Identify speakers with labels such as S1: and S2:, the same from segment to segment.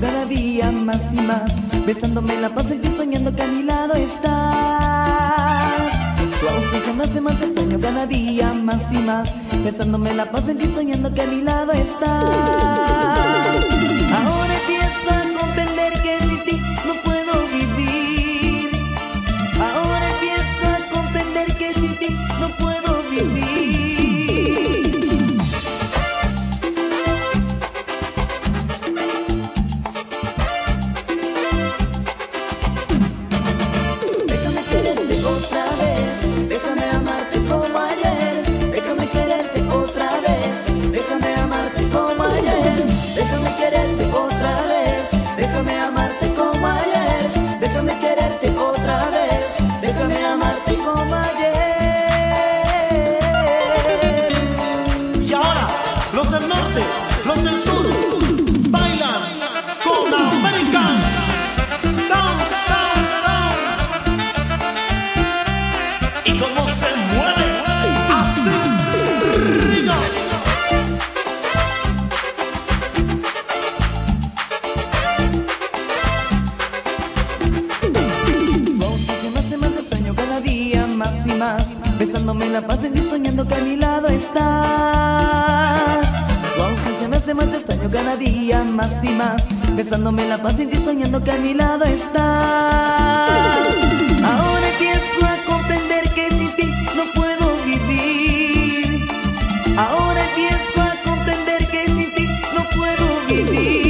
S1: cada día más y más. Besándome la paso y soñando que a mi lado estás. Tu ausencia me hace más extraño cada día más y más. Besándome la paso y soñando que a mi lado estás. Ahora empiezo a comprender que sin ti no puedo vivir. Ahora empiezo a comprender que sin ti no puedo vivir. Déjame quererte otra vez, déjame amarte como ayer. Déjame quererte otra vez, déjame amarte como ayer. Déjame quererte otra vez, déjame amarte como ayer. Déjame quererte otra vez, déjame amarte como ayer.
S2: Y ahora, los del norte, los del sur, bailan con American Sound, Sound, Sound. Y cómo se mueve, así, rico.
S1: Tu ausencia me hace más extraño cada día más y más. Besándome la paz y soñando que a mi lado estás. Tu ausencia me hace más extraño cada día más y más. Besándome la paz y soñando que a mi lado estás. Ahora empiezo a comprender que sin ti no puedo vivir. Ahora empiezo a comprender que sin ti no puedo vivir.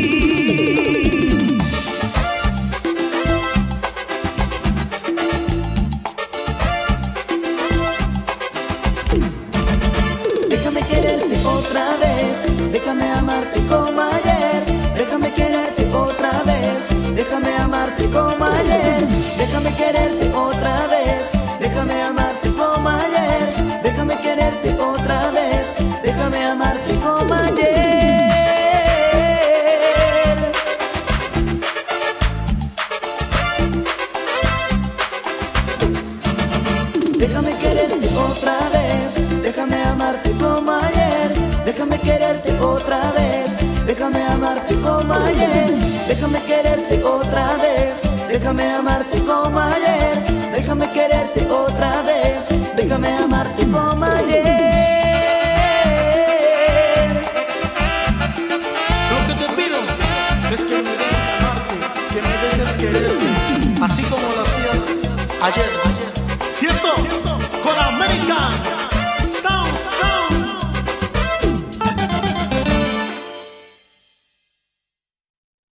S1: Déjame quererte otra vez, déjame amarte como ayer. Déjame quererte otra vez, déjame amarte como ayer. Déjame quererte otra vez, déjame amarte como ayer. Déjame quererte otra vez, déjame amarte como ayer. Déjame quererte otra vez, déjame amarte como ayer. Déjame quererte otra vez, déjame amarte como ayer. Déjame quererte otra vez, déjame amarte como ayer. Déjame quererte otra vez, déjame amarte como ayer.
S2: Lo que te pido es que me dejes amarte, que me dejes quererte, así como lo hacías ayer. ¿Cierto? Con American